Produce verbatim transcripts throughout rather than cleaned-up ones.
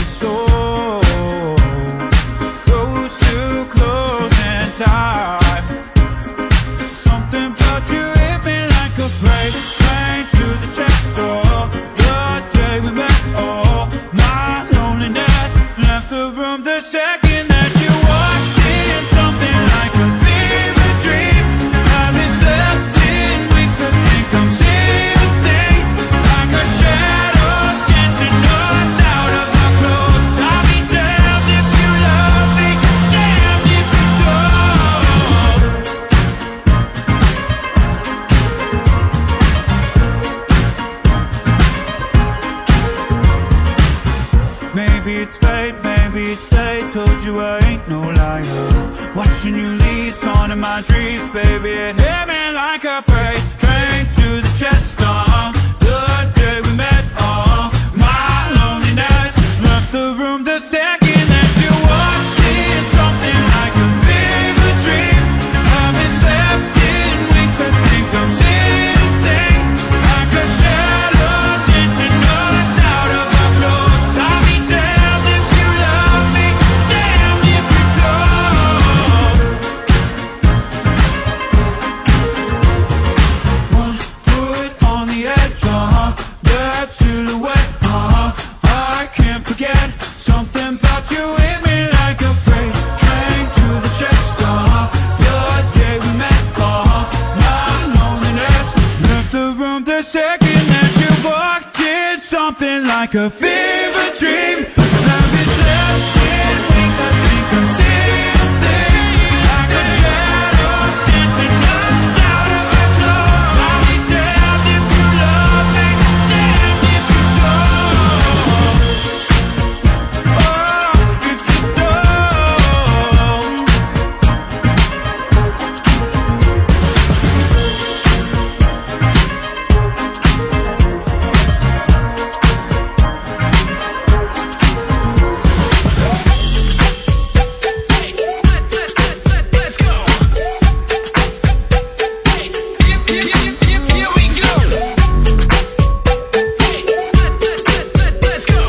soul, close to close and tight. Something about you hit me like a freight train to the chest door. The day we met, oh, my loneliness left the room the second that you walked in. Something like a fever dream. Haven't slept in weeks, I think I'm seeing things like a shadows dancing us out of our clothes. I'll be damned if you love me, damned if you don't. Maybe it's fate, maybe it's fate. Told you I ain't no liar. Watching you leave, on in my dreams, baby. It hit me like a freight train to the chest. Uh, the day we met, oh, my loneliness left the room the second that you walked in. Something like a fever dream. Haven't slept in weeks, I think I'm seeing things like a shadows dancing us out of our clothes. I'll be damned if you love me, damned if you don't. One foot on the edge, uh-huh, that silhouette, uh-huh, I can't forget. Something about you hit me like a freight train to the chest, uh-huh, the day we met, uh-huh, my loneliness left the room the second that you walked in. Something like a fever dream. Haven't slept in weeks, I think I'm seeing things like a shadows dancing us out of our clothes. I'll be damned if you love me, damned if you don't. Oh, if you don't. Let's go. Here we go. Let's go.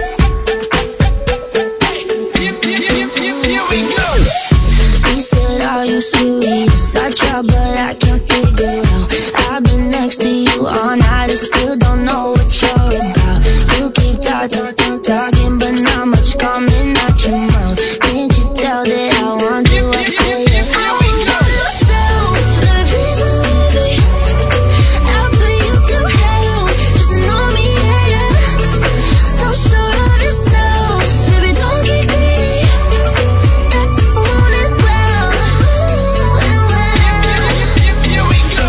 Here we go. He said, are you serious? I try but I can't figure out. I've been next to you all night and still don't know what you're about. You keep talking, talking, but not much coming out your mouth. Can't you tell that I want you? I say it. I want myself, baby, please believe me. I'll put you through hell, just know me, yeah, yeah. So sure of yourself, baby, don't get greedy. I want it well, ooh, and well. Here we go.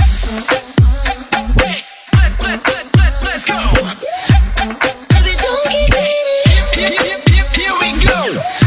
Let's go. Baby, don't get greedy. Here we go.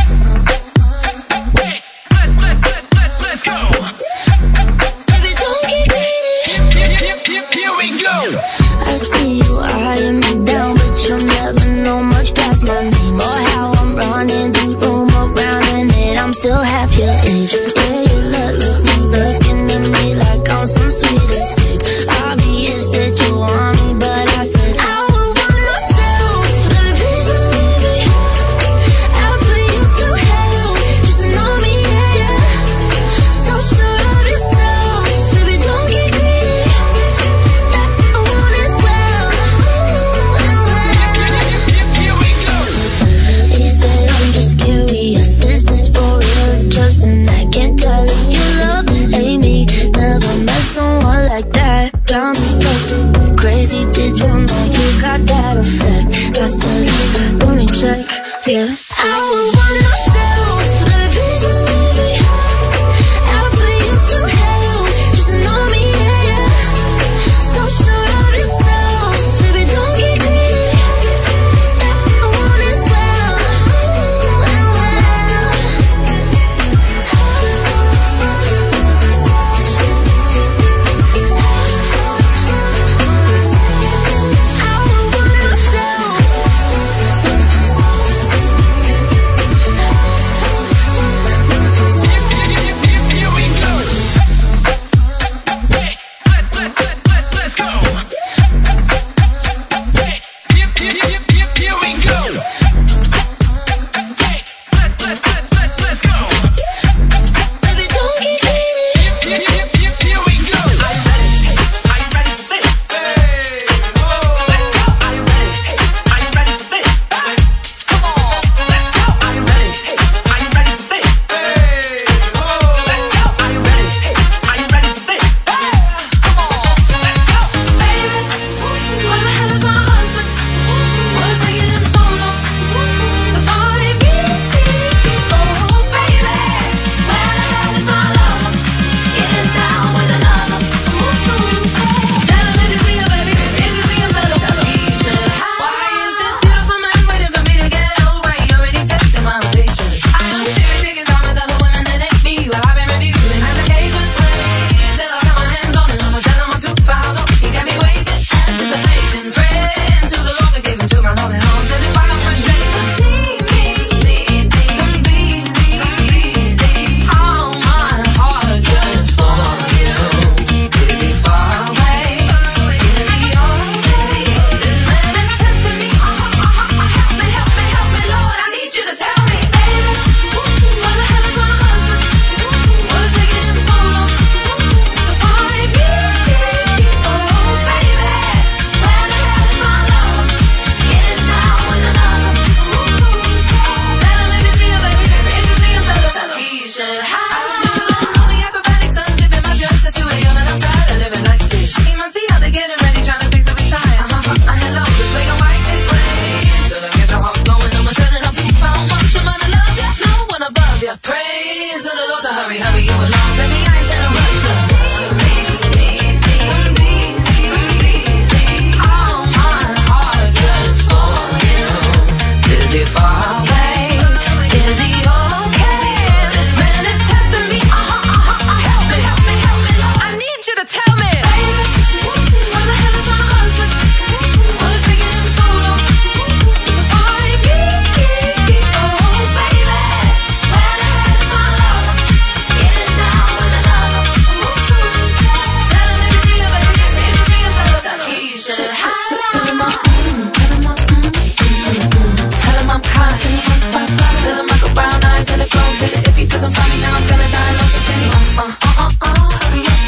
Let's go. Baby, don't get greedy. Here we go. I see you eyeing me down, but you'll never know much past my name or how I'm running this room around, and that I'm still half your age. Yeah, you look, look, look, looking at me like I'm some sweet escape. Obvious that you want me, but I said I would want myself. Baby, please believe me. I'll put you through hell, just know me, yeah, yeah. So sure of yourself, baby, don't get greedy. I want it well, ooh, and well. Here we go. define. Is he okay? This man is testing me. Uh-huh, uh-huh, uh, help me, help me, help me, Lord. I need you to tell me, baby, where the hell is my husband? What is taking him so long to find me? Oh, baby, where the hell is my lover? Getting down with another. Tell him if you see him, baby, if you see him, tell him he should hide. Tell him I'm, tell him I'm, tell him I'm hot. Tell him I got brown eyes and a glow. If he doesn't find me now, I'm gonna die. No security. Uh, uh, uh, uh, hurry up.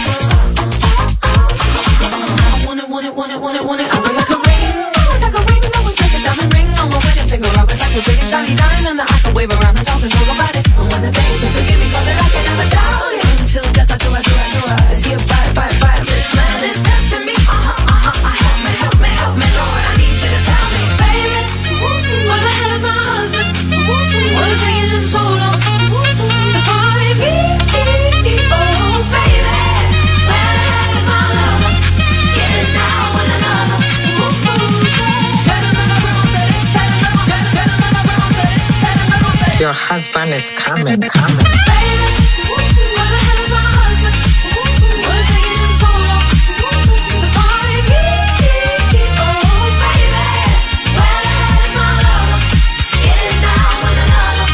I want it, want it, want it, want it, want it. I would like a ring, I would like a ring. I would like a diamond ring on my wedding finger. I would like a big shiny diamond that I can wave around and talk and talk about it. And when the things that forgive me, call it, I can never doubt it. Until death, I do, I do, I do, I. Is he a bite, bite, bite? This man is testing me. Uh huh, uh huh. Help me, help me, help me, Lord. I need you to tell me, baby, where the hell is my husband? What is taking him so long to find me? Oh, baby, where the hell is my lover? Getting down with another. Tell him that my grandma said it. Tell him that my, tell, tell him that my grandma said it. Tell him that my said it. Your husband is coming, coming. Baby, where the hell is my husband? What is taking him so long to find me? Oh, baby, where the hell is my lover? Getting down with another.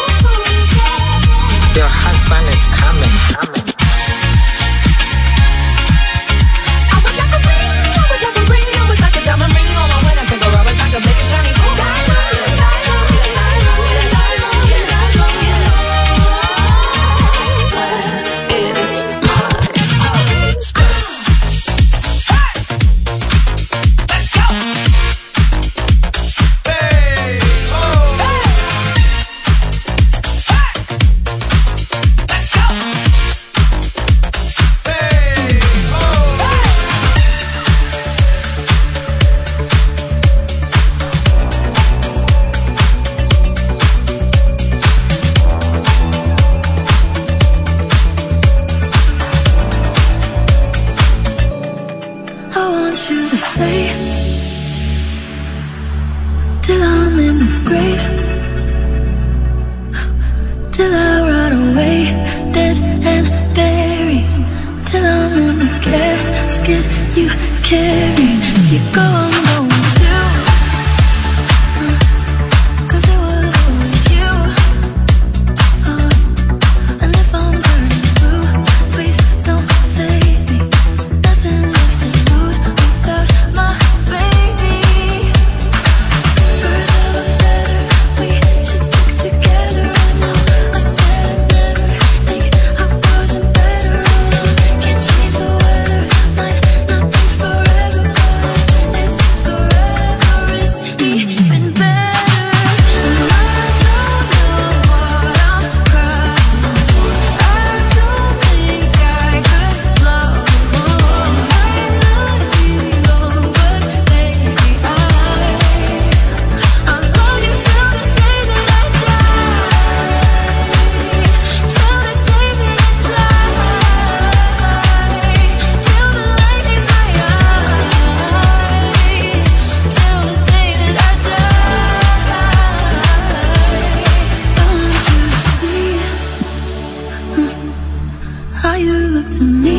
Your husband is coming, coming. I would like a ring, I would like a ring, I would like a diamond ring on my wedding finger. I would like a big and shiny diamond, diamond, diamond, diamond, diamond, diamond. Where is my husband? Let's go. Hey, oh, let's go. Hey, oh. I want you to stay till I'm in the grave, till I rot away, dead and buried, till I'm in the casket you carry. If you go, I'm going too, 'cause it was always you. Uh, and if I'm burning blue, please don't save me. Nothing left to lose without my baby. Birds of a feather, we should stick together. I know I said I'd never think I wasn't better. And I can't change the weather, might not be forever, but is forever is even better. And I don't know what I'm crying for. I don't think I could love more. Might not be long, but baby, I I'll love you till the day that I die, till the day that I die, till the light is my eyes, till the day that I die. I want you to see how you look to me.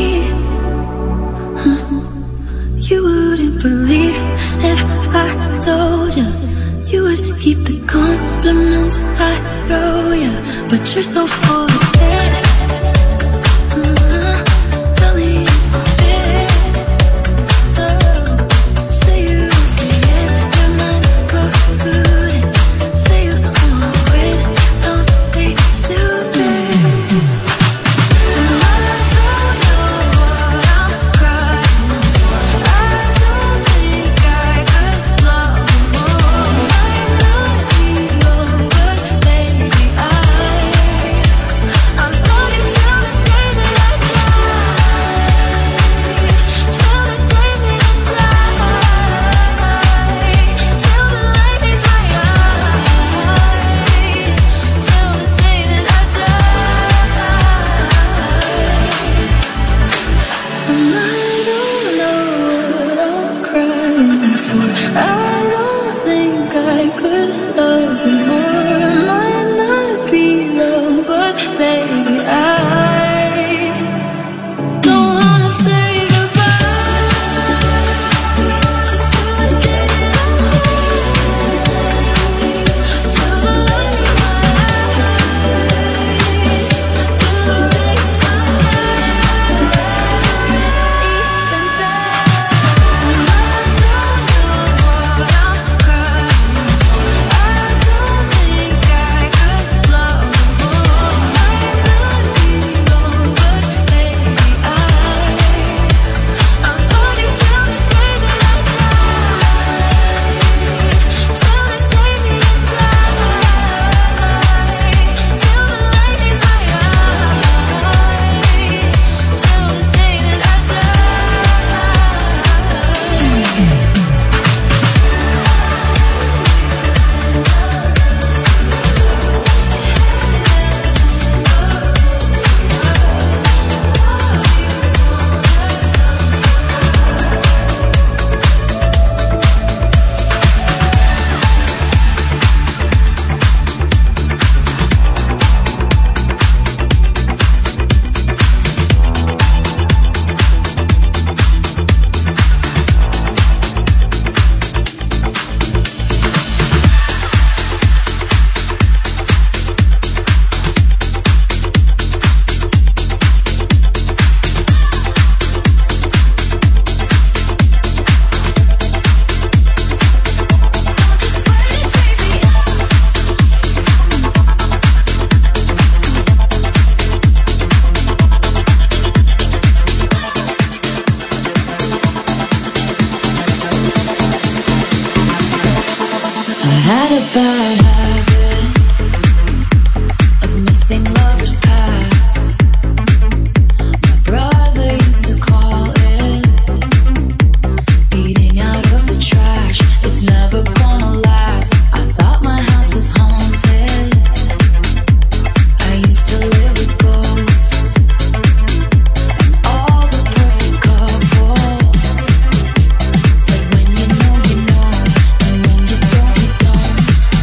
You wouldn't believe if I told you. You would keep the compliments I throw you, but you're so full of it. Uh, tell me it's a bit. Oh, say you don't see it, your mind's polluted. Say you wanna quit, don't be stupid. And I don't know what I'm crying for. I don't think I could love more. Might not be long, but baby, I I'll nothing more. Might not be love, but baby, I don't wanna say goodbye. Just to the day that I die, to the light in my eyes, to the day I even better. I don't know what I'm crying for. I don't think I could love more. Might not be long, but baby, I I'm looking till the day that I die, till the day that I die, till the light is my eyes, till the day that I I had a bad habit of missing lovers past. My brother used to call it eating out of the trash. It's never gonna last. I thought my house was haunted. I used to live with ghosts and all the perfect couples. Said when you know, you know, and when you don't, you don't.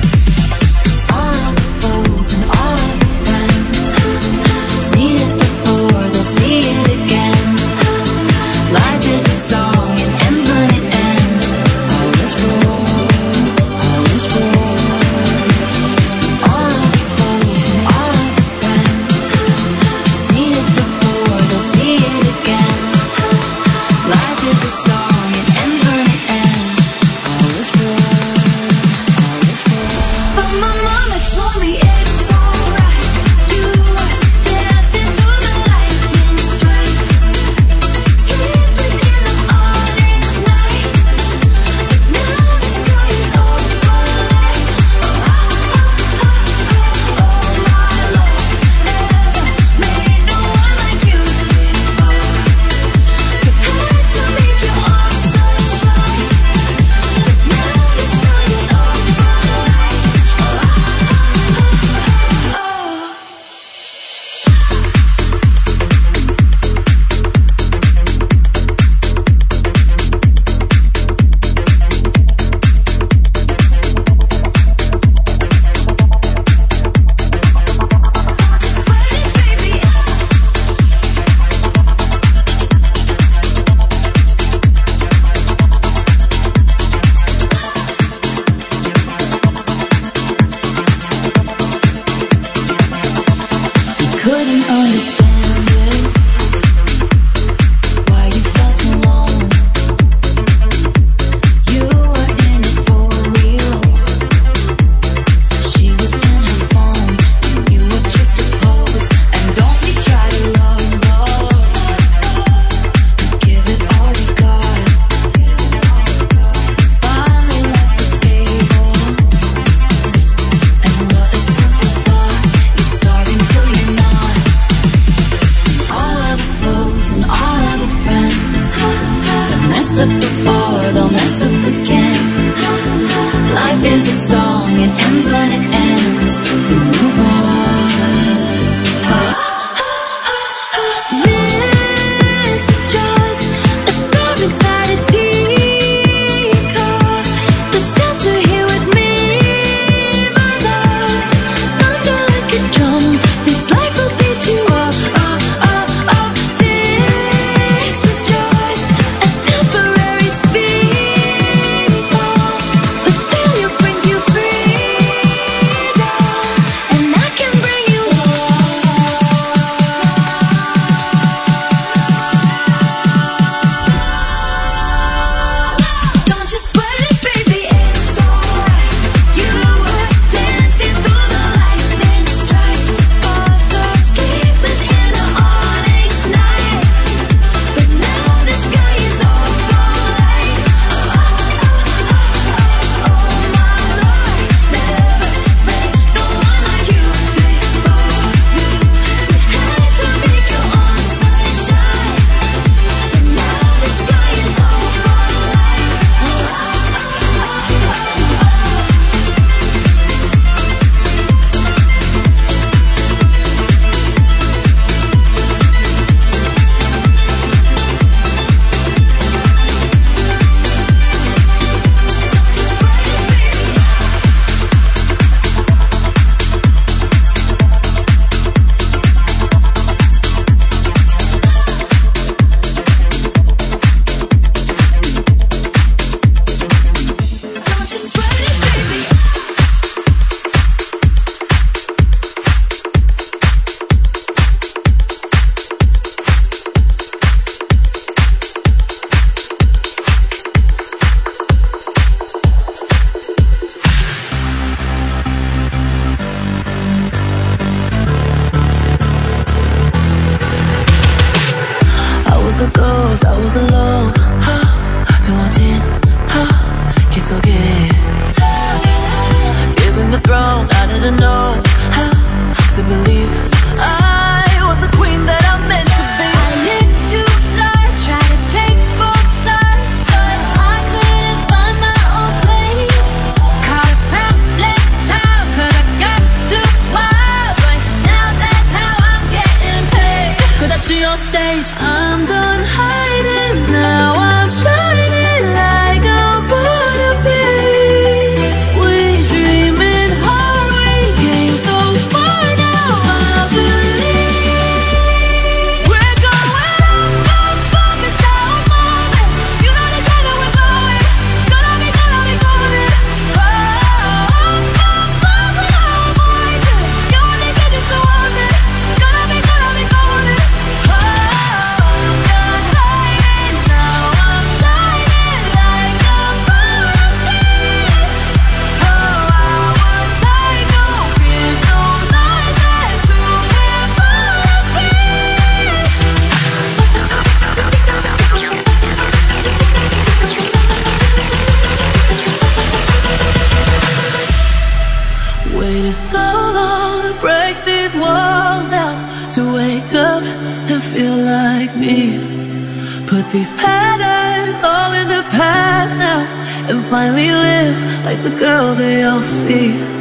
All of the fools and all of the friends, seen it before, they'll see it again. Life is a song, it ends when it ends. All is wrong, all is wrong. All of the fools and all of the friends, seen it before, they'll see it again. Life is a song, it ends when it ends. All is wrong, all is wrong. But my mama told me it's alright. You were dancing through the lightning strikes, sleepless in the audience night. But now the sky is overlaid. Oh, oh, oh, oh, oh, my Lord, never made no one like you before. Had to make your arms sunshine. But now the sky is overlaid. Oh, oh, oh, oh. Just wait, baby. You couldn't understand it, why you felt alone. You were in it for real. She was in her phone, and you were just a pose. And don't we try to love, love, give it all we got. Finally left the table, and what a simple thought. You're starving till you're not. a ghost, I was alone. 두어진 길 속에 given the throne, I didn't know how to believe I was the queen that I meant to be. I lived two lives, tried to play both sides, but I couldn't find my own place. Caught a problem child, cause I got too wild. Right now that's how I'm getting paid. Cause that's your stage, I'm done hiding, now I'm shining like I'm gonna be. We dreaming hard, we came so far, now I believe. We're going up, up, up, it's our moment. You know the time that we're going, gonna be, gonna be golden. Oh, up, up, up, with our voices. You only get just so often, gonna be, gonna be golden. Oh, I'm done hiding, now I'm shining like I'm gonna be. Oh, I was high, no fears, no lies, that's who we're gonna be. Waited so long to break these walls down, to wake up and feel like me. Put these patterns all in the past now, and finally live like the girl they all see.